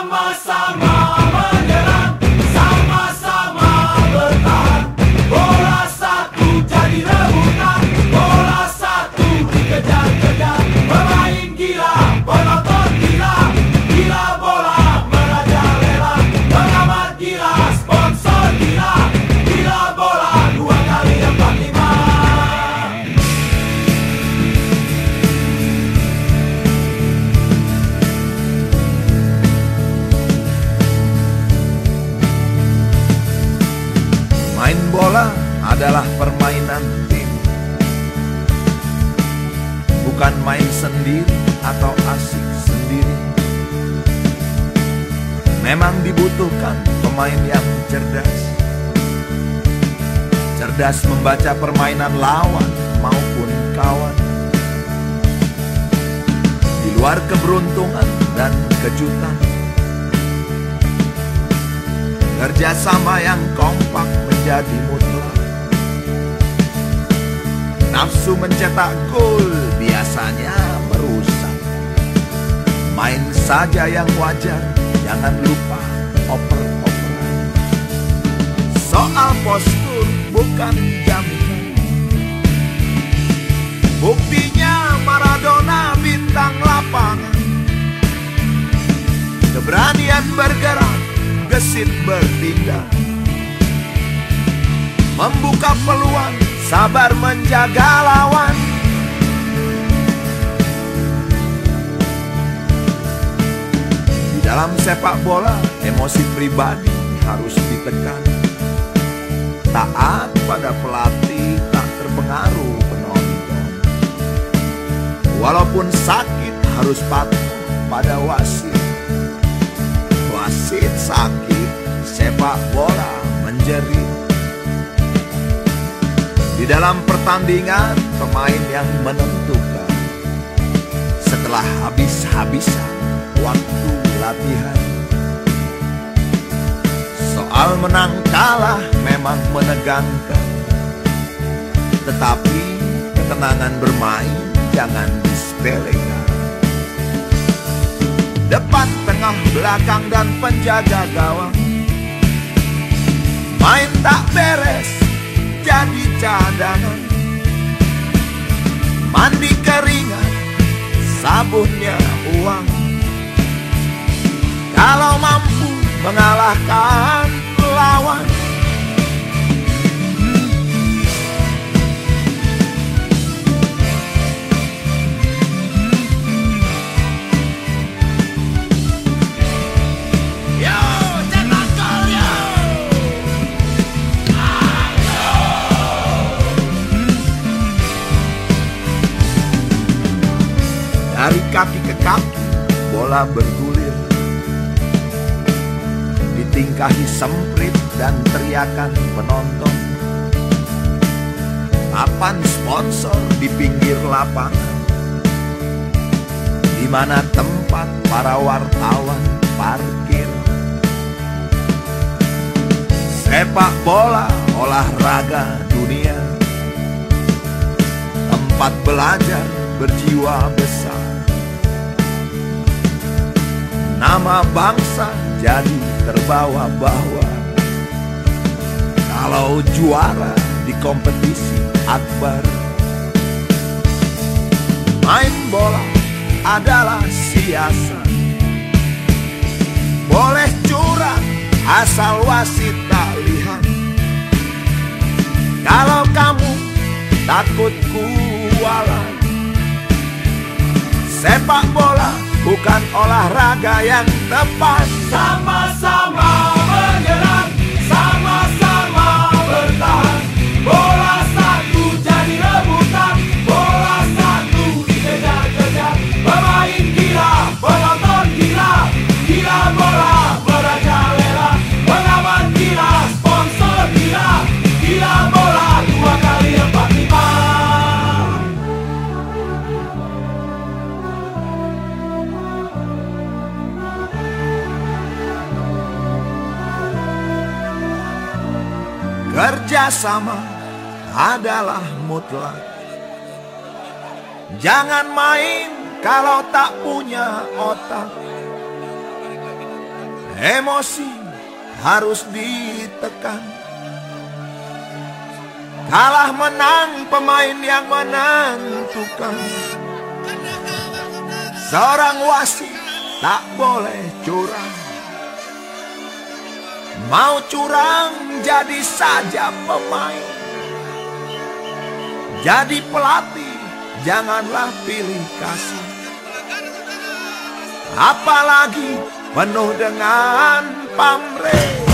Sama-sama menyerang, sama-sama bertahan. Bola satu jadi rebutan, bola satu dikejar-kejar. Pemain gila, penonton gila, gila bola merajalela. Pengamat gila, sponsor gila, gila bola 2x45. Main bola adalah permainan tim, bukan main sendiri atau asik sendiri. Memang dibutuhkan pemain yang cerdas, cerdas membaca permainan lawan maupun kawan. Di luar keberuntungan dan kejutan, kerjasama yang kompak menjadi mutlak. Nafsu mencetak gol biasanya merusak. Main saja yang wajar, jangan lupa oper-operan. Soal postur bukan jaminan. Buktinya Maradona bintang lapangan. Keberanian bergerak, gesit bertindak, membuka peluang, sabar menjaga lawan. Di dalam sepak bola, emosi pribadi harus ditekan. Taat pada pelatih, tak terpengaruh penonton. Walaupun sakit, harus patuh pada wasit. Wasit sakit, sepak bola menjerit. Di dalam pertandingan, pemain yang menentukan. Setelah habis-habisan waktu latihan, soal menang kalah memang menegangkan. Tetapi ketenangan bermain jangan disepelekan. Depan, tengah, belakang, dan penjaga gawang. Main tak beres, jadi cadangan. Mandi keringat, sabunnya uang. Kalau mampu mengalahkan lawan. Dari kaki ke kaki, bola bergulir. Ditingkahi semprit dan teriakan penonton. Papan sponsor di pinggir lapangan, di mana tempat para wartawan parkir. Sepak bola olahraga dunia, tempat belajar berjiwa besar. Nama bangsa jadi terbawa-bawa kalau juara di kompetisi akbar. Main bola adalah siasat, boleh curang asal wasit tak lihat. Kalau kamu takut kualat, sepak bola bukan olahraga yang tepat. Sama-sama menyerang, sama-sama bertahan. Bola satu jadi rebutan, bola satu dikejar-kejar. Pemain gila, penonton gila, gila bola merajalela. Pengamat gila, sponsor gila, gila bola 2x45. Kerjasama adalah mutlak. Jangan main kalau tak punya otak. Emosi harus ditekan. Kalah menang pemain yang menentukan. Seorang wasit tak boleh curang. Mau curang jadi saja pemain. Jadi pelatih janganlah pilih kasih. Apalagi penuh dengan pamrih.